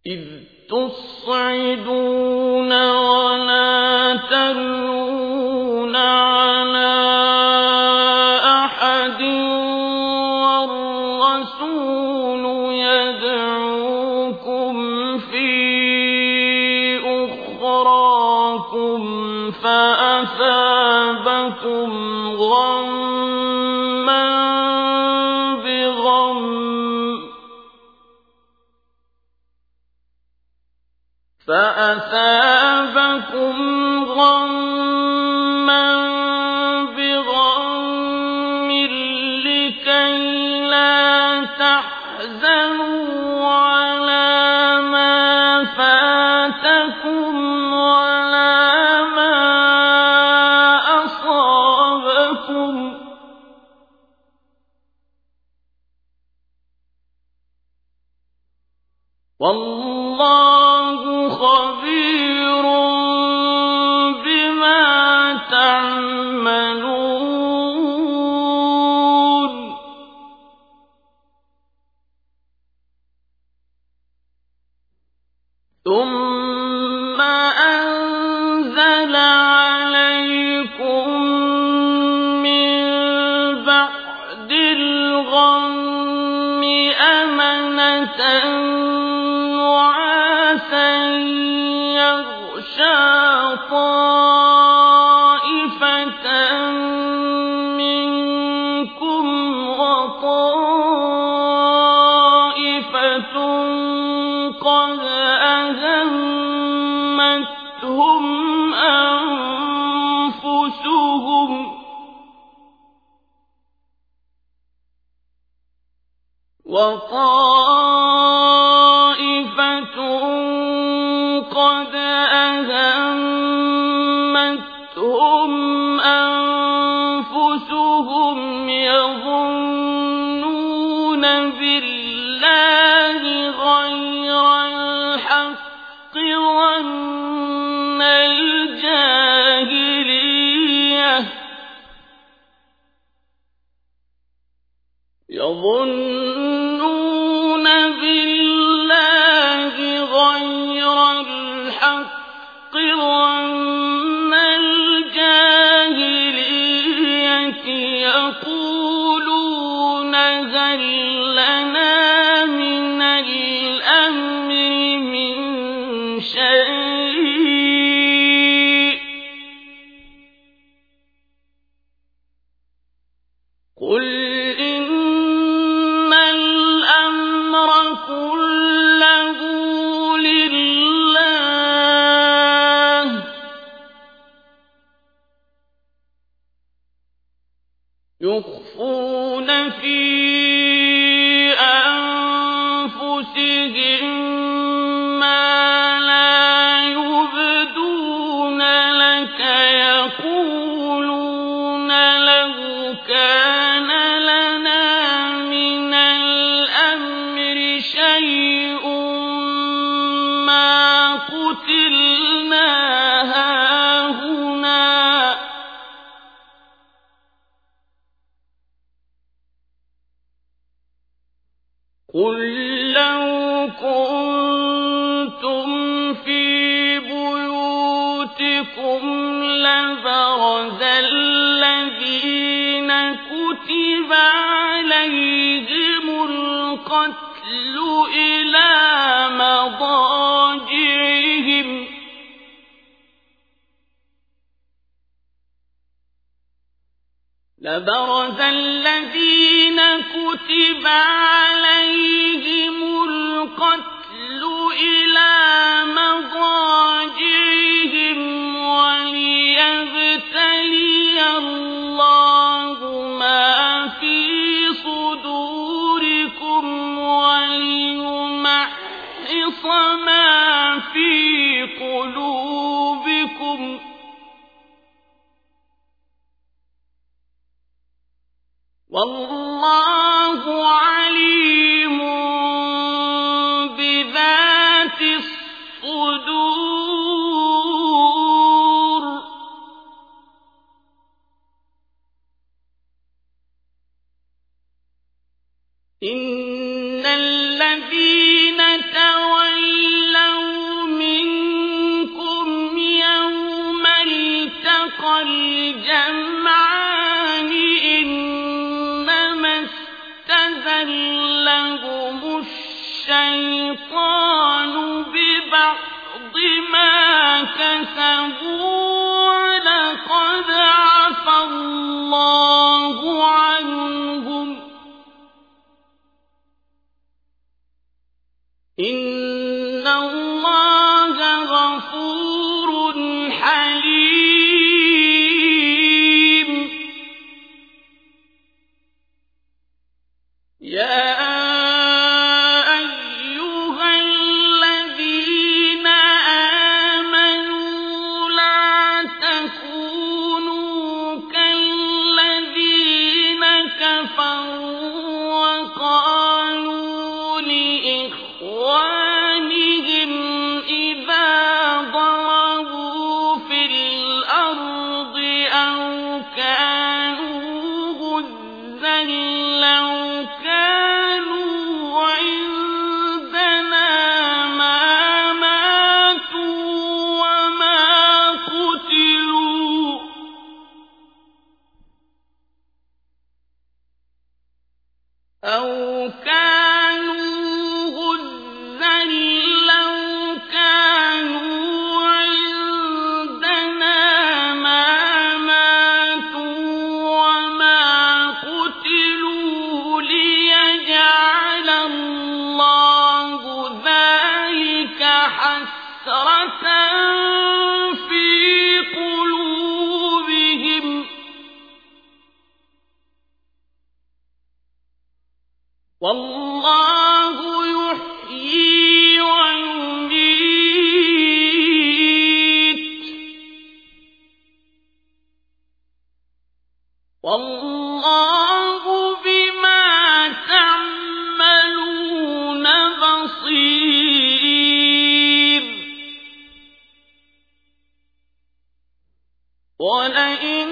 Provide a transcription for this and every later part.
إذ تصعدون ولا تلوون على أحد والرسول يدعوكم في أخراكم فأثابكم غمّا بغم لكي لا تحزنوا على ما فاتكم ولا ما أصابكم والله خبير بما تعملون ثم أنزل عليكم من بعد الغم أمنة يغشى طائفة منكم وطائفة قد أهمتهم أنفسهم قد أهمتهم أنفسهم يظنون بالله غير الحق ظن الجاهلية يظنون بالله غير الحق ظن الجاهلية يقولون هل لنا من الأمر من شيء قل إن الأمر كله لله يخفون في أنفسهم ما لا يبدون لك يقولون لو كان لنا من الأمر شيء ما قتلنا هاهنا قل لو كنتم في بيوتكم لبرز الذين كتب عليهم القتل إلى مضاجعهم لبرز الذين كتب عليهم القتل إلى مضاجعهم وليبتلي الله ما في صدوركم وليمحص ما في قلوبكم والله عليم بذات الصدور إن الذين تولوا الشيطان ببعض ما كسبوا ولقد عفا الله عنهم إن الله غفور حليم يا أيها الذين آمنوا لا تكونوا كالذين كفروا وقالوا لإخوانهم إذا ضربوا في الأرض أو كانوا غزا لو كانوا عندنا ما ماتوا وما قتلوا أو كانوا غزا لو كانوا عندنا ما ماتوا وما قتلوا ليجعل الله ذلك حسرة في قلوبهم والله يحيي ويميت والله بما تعملون بصير ولئن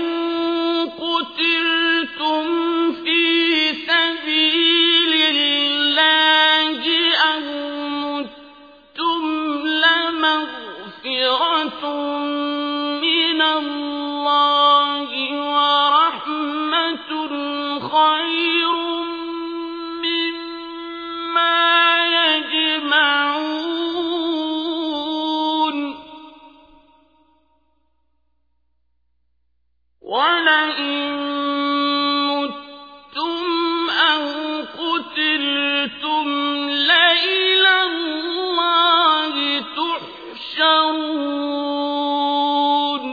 قتلتم في سبيل الله أو متم لمغفرة من الله ورحمة خير مما يجمعون ولئن متم أو قتلتم لإلى الله تحشرون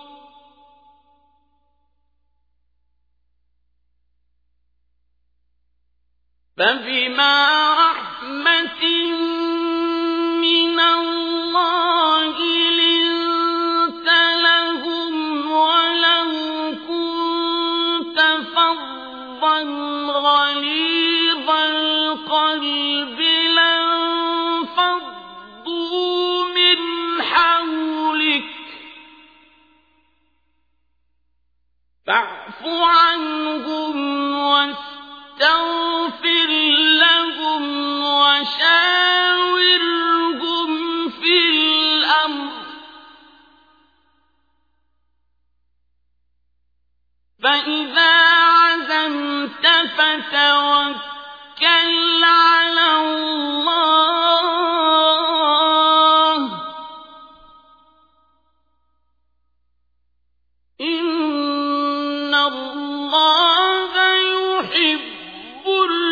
فبما رحمة من الله لنت لهم ولو كنت فظا غليظ القلب لانفضوا من حولك فاعف عنهم واستغفر لهم وشاورهم في الأمر فإذا عزمت فتوكل على الله إن الله يحب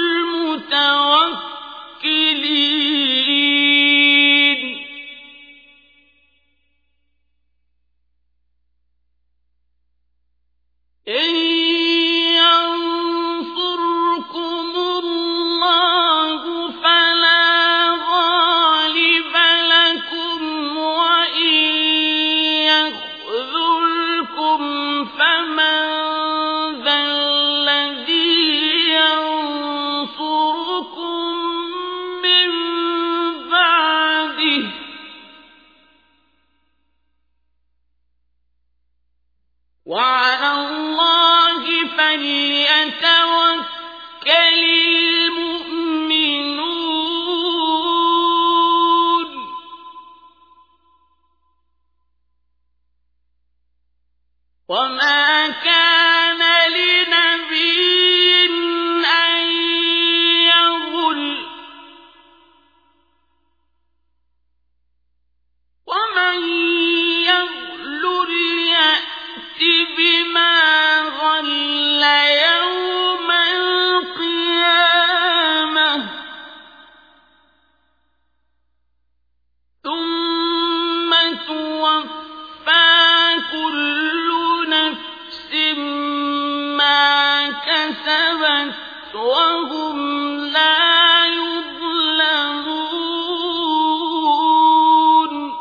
المتوكلين إن ينصركم الله وهم لا يظلمون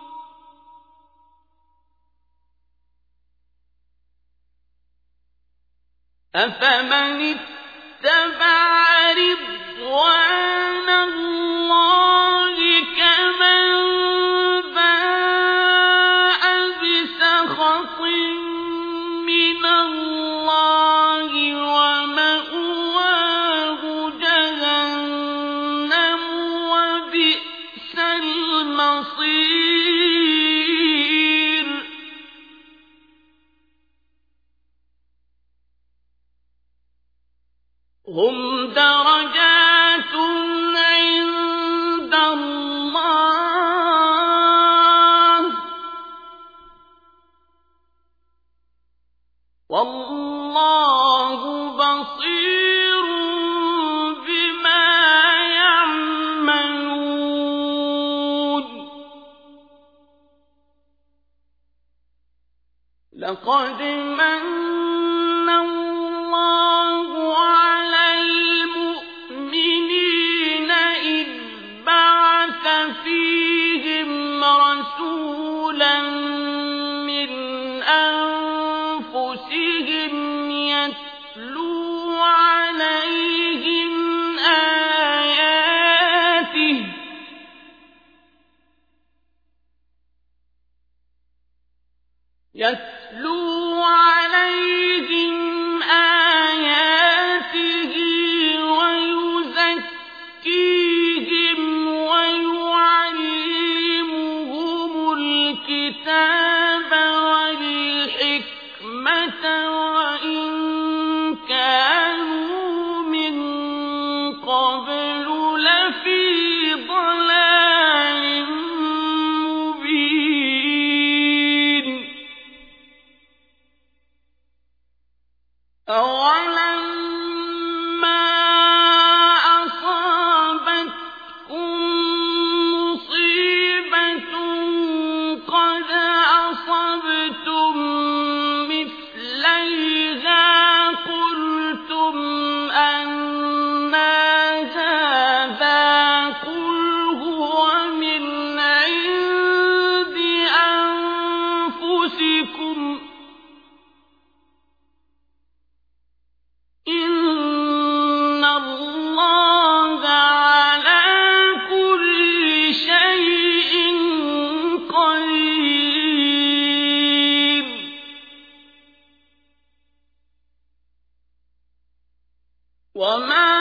أفمن اتبع رضوان الله كمن باء بسخط من الله ومأواه جهنم وبئس المصير هم درجات عند الله والله بصير بما يعملون لقد من الله على المؤمنين إذ بعث فيهم رسولا من أنفسهم يتلو عليهم آياته ويزكيهم ويعلمهم الكتاب والحكمة وإن كانوا من قبل لفي ضلال مبين أولما أصابتكم مصيبة قد أصبتم مثليها قلتم أنى هذا قل هو من عند أنفسكم إن الله على كل شيء قدير وما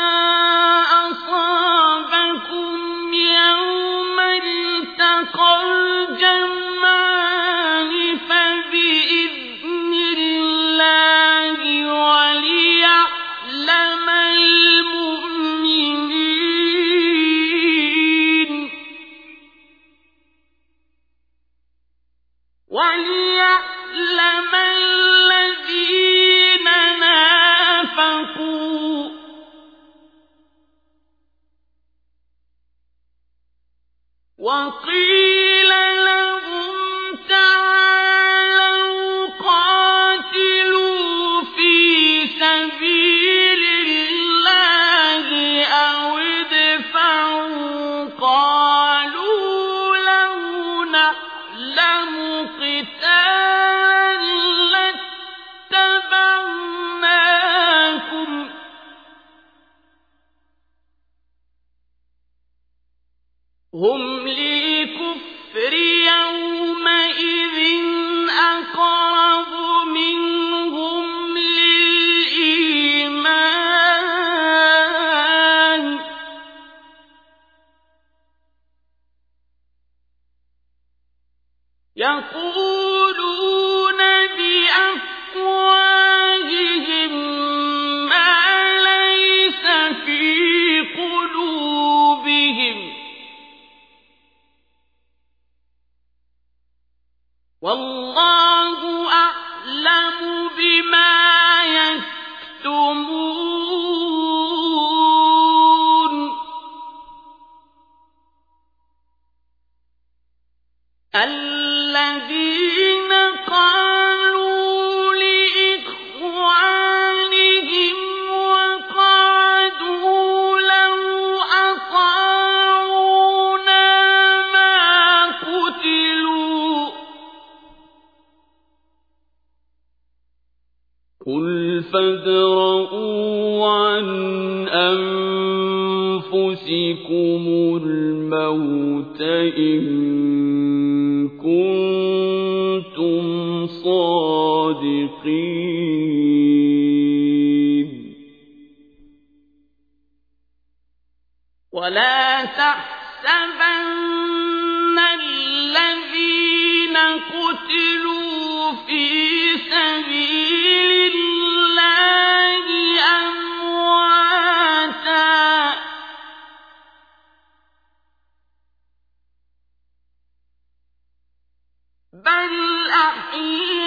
أصابكم يوم التقى الجمعان فبإذن الله وليعلم المؤمنين وليعلم الذين نافقوا وقيل لهم تعالوا قاتلوا في سبيل الله أو ادفعوا قالوا لو نعلم قتالا لاتبعناكم هم للكفر يومئذ أقرب منهم للإيمان يقولون بأفواههم ما ليس في قلوبهم والله أعلم بما يكتمون الذين قالوا لإخوانهم وقالوا فادرءوا عن أنفسكم الموت إن كنتم صادقين ولا تحسبن الذين قتلوا في سبيل الله أمواتا بل أحياء